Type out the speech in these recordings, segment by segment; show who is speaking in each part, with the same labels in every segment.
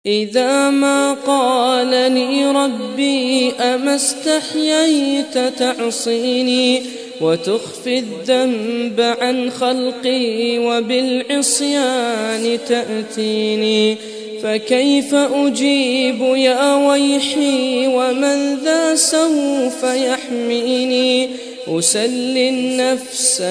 Speaker 1: إذا ما قال لي ربي أما استحييت تعصيني وتخفي الذنب عن خلقي وبالعصيان تأتيني، فكيف أجيب يا ويحي ومن ذا سوف يحميني؟ أسلي النفس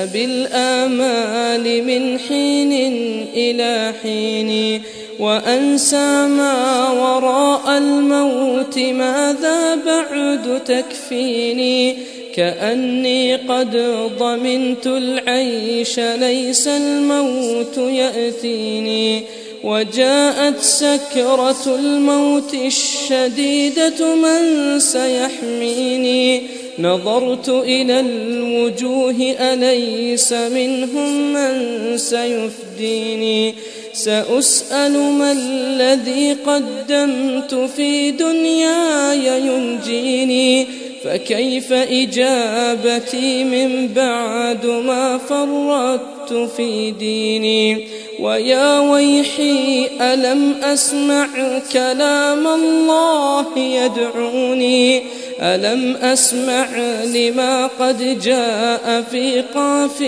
Speaker 1: بالآمال من حين إلى حين، وأنسى ما وراء الموت ماذا بعد تكفيني؟ كأني قد ضمنت العيش ليس الموت يأتيني، وجاءت سكرة الموت الشديدة من سيحميني؟ نظرت إلى الوجوه أليس منهم من سيفديني؟ سأسأل ما الذي قدمت في دنياي ينجيني، فكيف إجابتي من بعد ما فرطت في ديني؟ ويا ويحي ألم أسمع كلام الله يدعوني؟ ألم أسمع لما قد جاء في قاف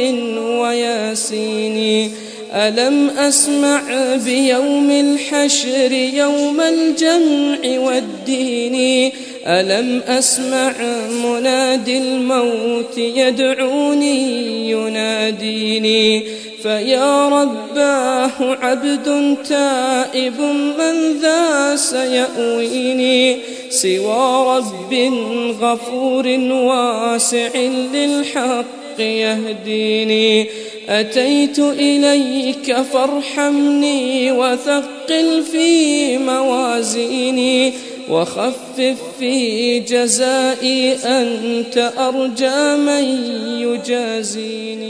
Speaker 1: وياسين؟ ألم أسمع بيوم الحشر يوم الجمع والدين؟ ألم أسمع منادي الموت يدعوني يناديني؟ فيا رباه عبد تائب من ذا سيأويني؟ سوى رب غفور واسع للحق يهديني. أتيت إليك فارحمني وثقل في موازيني، وخفف في جزائي أنت أرجى من يجازيني.